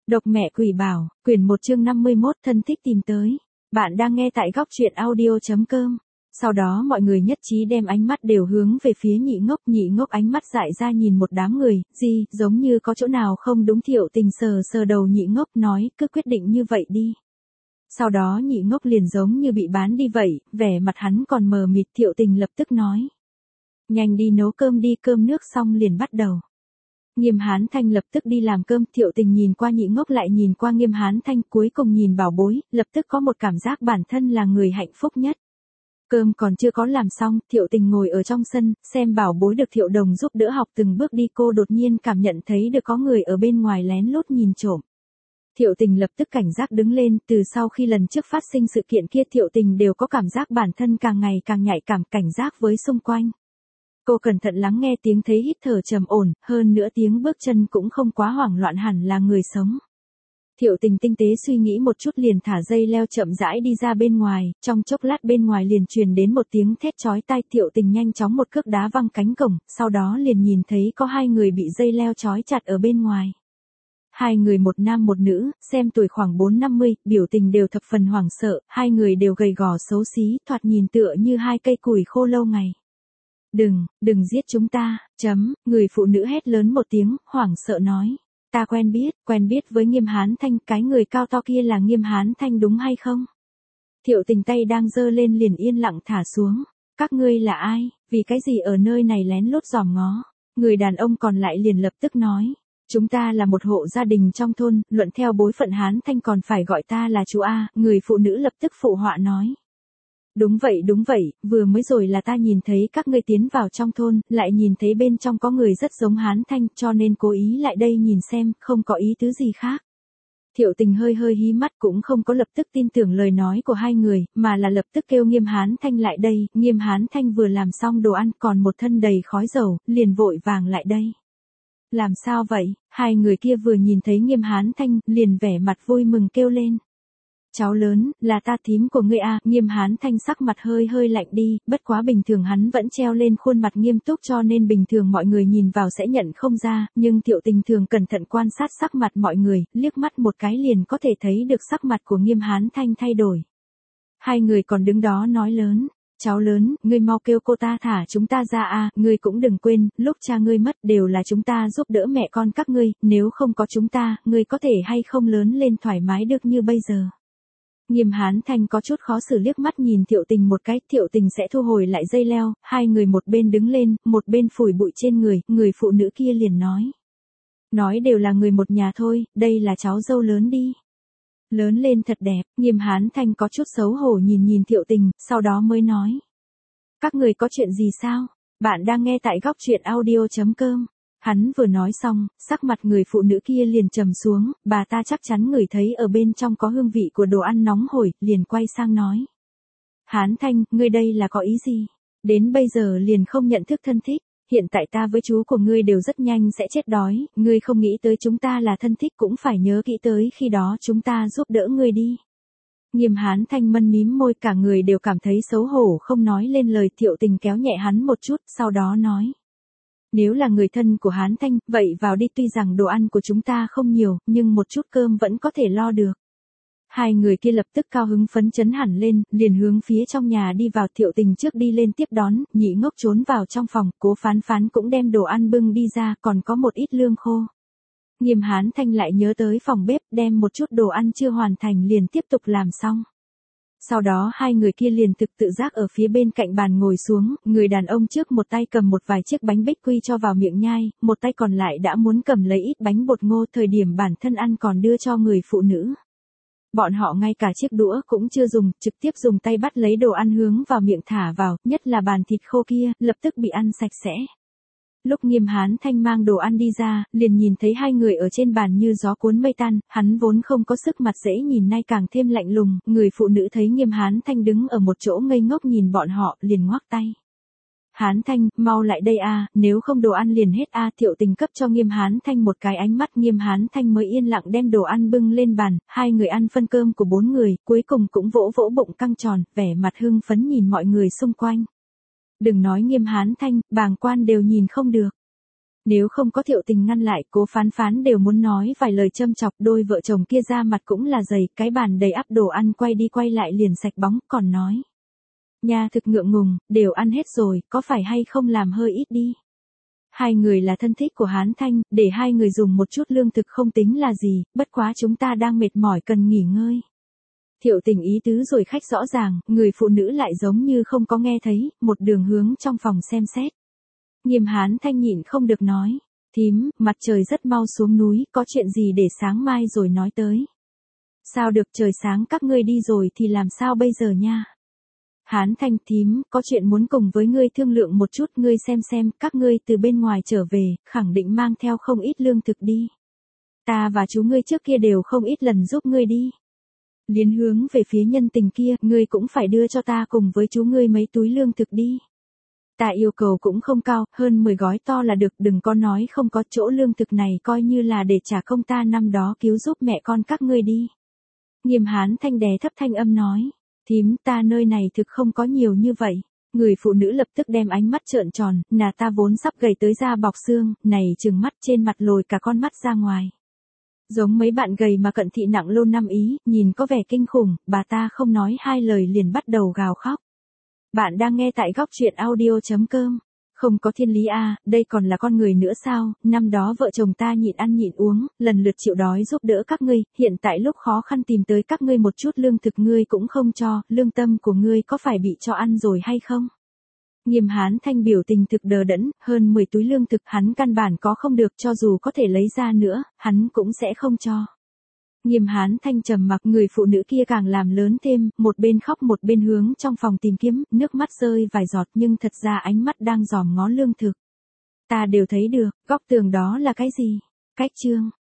Độc mẹ quỷ bảo, quyển 1 chương 51 thân thích tìm tới. Bạn đang nghe tại góc truyện audio.com. Sau đó mọi người nhất trí đem ánh mắt đều hướng về phía nhị ngốc ánh mắt dại ra nhìn một đám người, giống như có chỗ nào không đúng. Thiệu Tình sờ đầu nhị ngốc nói, cứ quyết định như vậy đi. Sau đó nhị ngốc liền giống như bị bán đi vậy, vẻ mặt hắn còn mờ mịt. Thiệu Tình lập tức nói. Nhanh đi nấu cơm đi, cơm nước xong liền bắt đầu. Nghiêm Hán Thanh lập tức đi làm cơm. Thiệu Tình nhìn qua nhị ngốc lại nhìn qua Nghiêm Hán Thanh, cuối cùng nhìn bảo bối, lập tức có một cảm giác bản thân là người hạnh phúc nhất. Cơm còn chưa có làm xong, Thiệu Tình ngồi ở trong sân, xem bảo bối được Thiệu Đồng giúp đỡ học từng bước đi. Cô đột nhiên cảm nhận thấy được có người ở bên ngoài lén lút nhìn trộm. Thiệu Tình lập tức cảnh giác đứng lên. Từ sau khi lần trước phát sinh sự kiện kia, Thiệu Tình đều có cảm giác bản thân càng ngày càng nhạy cảm, cảnh giác với xung quanh. Cô cẩn thận lắng nghe tiếng, thấy hít thở trầm ổn, hơn nữa tiếng bước chân cũng không quá hoảng loạn, hẳn là người sống. Thiệu Tình tinh tế suy nghĩ một chút liền thả dây leo chậm rãi đi ra bên ngoài, trong chốc lát bên ngoài liền truyền đến một tiếng thét chói tai. Thiệu Tình nhanh chóng một cước đá văng cánh cổng, sau đó liền nhìn thấy có hai người bị dây leo trói chặt ở bên ngoài. Hai người một nam một nữ, xem tuổi khoảng 4-50, biểu tình đều thập phần hoảng sợ, hai người đều gầy gò xấu xí, thoạt nhìn tựa như hai cây củi khô lâu ngày. Đừng giết chúng ta, người phụ nữ hét lớn một tiếng, hoảng sợ nói. Ta quen biết với Nghiêm Hán Thanh, cái người cao to kia là Nghiêm Hán Thanh đúng hay không? Thiệu Tình tay đang giơ lên liền yên lặng thả xuống. Các ngươi là ai, vì cái gì ở nơi này lén lút dòm ngó? Người đàn ông còn lại liền lập tức nói. Chúng ta là một hộ gia đình trong thôn, luận theo bối phận Hán Thanh còn phải gọi ta là chú A. Người phụ nữ lập tức phụ họa nói. Đúng vậy, vừa mới rồi là ta nhìn thấy các ngươi tiến vào trong thôn, lại nhìn thấy bên trong có người rất giống Hán Thanh, cho nên cố ý lại đây nhìn xem, không có ý tứ gì khác. Thiệu Tình hơi hí mắt, cũng không có lập tức tin tưởng lời nói của hai người, mà là lập tức kêu Nghiêm Hán Thanh lại đây. Nghiêm Hán Thanh vừa làm xong đồ ăn còn một thân đầy khói dầu, liền vội vàng lại đây. Làm sao vậy? Hai người kia vừa nhìn thấy Nghiêm Hán Thanh, liền vẻ mặt vui mừng kêu lên. Cháu lớn, là ta thím của ngươi à. Nghiêm Hán Thanh sắc mặt hơi lạnh đi, bất quá bình thường hắn vẫn treo lên khuôn mặt nghiêm túc cho nên bình thường mọi người nhìn vào sẽ nhận không ra, nhưng Thiệu Tình thường cẩn thận quan sát sắc mặt mọi người, liếc mắt một cái liền có thể thấy được sắc mặt của Nghiêm Hán Thanh thay đổi. Hai người còn đứng đó nói lớn. Cháu lớn, ngươi mau kêu cô ta thả chúng ta ra à, ngươi cũng đừng quên, lúc cha ngươi mất đều là chúng ta giúp đỡ mẹ con các ngươi, nếu không có chúng ta, ngươi có thể hay không lớn lên thoải mái được như bây giờ. Nghiêm Hán Thanh có chút khó xử liếc mắt nhìn Thiệu Tình một cái. Thiệu Tình sẽ thu hồi lại dây leo, hai người một bên đứng lên, một bên phủi bụi trên người. Người phụ nữ kia liền nói. Nói đều là người một nhà thôi, đây là cháu dâu lớn đi. Lớn lên thật đẹp. Nghiêm Hán Thanh có chút xấu hổ nhìn Thiệu Tình, sau đó mới nói. Các người có chuyện gì sao? Bạn đang nghe tại góc truyện audio.com. Hắn vừa nói xong, sắc mặt người phụ nữ kia liền trầm xuống, bà ta chắc chắn ngửi thấy ở bên trong có hương vị của đồ ăn nóng hổi, liền quay sang nói. Hán Thanh, ngươi đây là có ý gì? Đến bây giờ liền không nhận thức thân thích, hiện tại ta với chú của ngươi đều rất nhanh sẽ chết đói, ngươi không nghĩ tới chúng ta là thân thích cũng phải nhớ kỹ tới khi đó chúng ta giúp đỡ ngươi đi. Nghiêm Hán Thanh mân mím môi, cả người đều cảm thấy xấu hổ không nói lên lời. Thiệu Tình kéo nhẹ hắn một chút, sau đó nói. Nếu là người thân của Hán Thanh, vậy vào đi, tuy rằng đồ ăn của chúng ta không nhiều, nhưng một chút cơm vẫn có thể lo được. Hai người kia lập tức cao hứng phấn chấn hẳn lên, liền hướng phía trong nhà đi vào. Thiệu Tình trước đi lên tiếp đón, nhị ngốc trốn vào trong phòng, Cố Phán cũng đem đồ ăn bưng đi ra, còn có một ít lương khô. Nghiêm Hán Thanh lại nhớ tới phòng bếp, đem một chút đồ ăn chưa hoàn thành liền tiếp tục làm xong. Sau đó hai người kia liền tự giác ở phía bên cạnh bàn ngồi xuống, người đàn ông trước một tay cầm một vài chiếc bánh bích quy cho vào miệng nhai, một tay còn lại đã muốn cầm lấy ít bánh bột ngô, thời điểm bản thân ăn còn đưa cho người phụ nữ. Bọn họ ngay cả chiếc đũa cũng chưa dùng, trực tiếp dùng tay bắt lấy đồ ăn hướng vào miệng thả vào, nhất là bàn thịt khô kia, lập tức bị ăn sạch sẽ. Lúc Nghiêm Hán Thanh mang đồ ăn đi ra, liền nhìn thấy hai người ở trên bàn như gió cuốn mây tan, hắn vốn không có sức mặt dễ nhìn nay càng thêm lạnh lùng. Người phụ nữ thấy Nghiêm Hán Thanh đứng ở một chỗ ngây ngốc nhìn bọn họ, liền ngoắc tay. Hán Thanh, mau lại đây a, nếu không đồ ăn liền hết a. Thiệu Tình cấp cho Nghiêm Hán Thanh một cái ánh mắt, Nghiêm Hán Thanh mới yên lặng đem đồ ăn bưng lên bàn. Hai người ăn phân cơm của 4 người, cuối cùng cũng vỗ bụng căng tròn, vẻ mặt hưng phấn nhìn mọi người xung quanh. Đừng nói Nghiêm Hán Thanh, bàng quan đều nhìn không được. Nếu không có Thiệu Tình ngăn lại, Cố Phán Phán đều muốn nói vài lời châm chọc, đôi vợ chồng kia ra mặt cũng là dày, cái bàn đầy ắp đồ ăn quay đi quay lại liền sạch bóng, còn nói. Nha thực ngượng ngùng, đều ăn hết rồi, có phải hay không làm hơi ít đi. Hai người là thân thích của Hán Thanh, để hai người dùng một chút lương thực không tính là gì, bất quá chúng ta đang mệt mỏi cần nghỉ ngơi. Thiệu Tình ý tứ rồi khách rõ ràng, người phụ nữ lại giống như không có nghe thấy, một đường hướng trong phòng xem xét. Nghiêm Hán Thanh nhịn không được nói, thím, mặt trời rất mau xuống núi, có chuyện gì để sáng mai rồi nói tới. Sao được, trời sáng các ngươi đi rồi thì làm sao bây giờ nha. Hán Thanh, thím, có chuyện muốn cùng với ngươi thương lượng một chút, ngươi xem, các ngươi từ bên ngoài trở về, khẳng định mang theo không ít lương thực đi. Ta và chú ngươi trước kia đều không ít lần giúp ngươi đi. Liên hướng về phía nhân tình kia, ngươi cũng phải đưa cho ta cùng với chú ngươi mấy túi lương thực đi. Ta yêu cầu cũng không cao, hơn 10 gói to là được, đừng có nói không có, chỗ lương thực này coi như là để trả công ta năm đó cứu giúp mẹ con các ngươi đi. Nghiêm Hán Thanh đè thấp thanh âm nói, thím, ta nơi này thực không có nhiều như vậy. Người phụ nữ lập tức đem ánh mắt trợn tròn, nà ta vốn sắp gầy tới da bọc xương, này trừng mắt trên mặt lồi cả con mắt ra ngoài. Giống mấy bạn gầy mà cận thị nặng lô năm ý, nhìn có vẻ kinh khủng, bà ta không nói hai lời liền bắt đầu gào khóc. Bạn đang nghe tại góc truyện audio.com. Không có thiên lý à, đây còn là con người nữa sao, năm đó vợ chồng ta nhịn ăn nhịn uống, lần lượt chịu đói giúp đỡ các ngươi, hiện tại lúc khó khăn tìm tới các ngươi một chút lương thực ngươi cũng không cho, lương tâm của ngươi có phải bị cho ăn rồi hay không? Nghiêm Hán Thanh biểu tình thực đờ đẫn, hơn 10 túi lương thực hắn căn bản có không được, cho dù có thể lấy ra nữa, hắn cũng sẽ không cho. Nghiêm Hán Thanh trầm mặc, người phụ nữ kia càng làm lớn thêm, một bên khóc một bên hướng trong phòng tìm kiếm, nước mắt rơi vài giọt nhưng thật ra ánh mắt đang dòm ngó lương thực. Ta đều thấy được, góc tường đó là cái gì? Cách chương.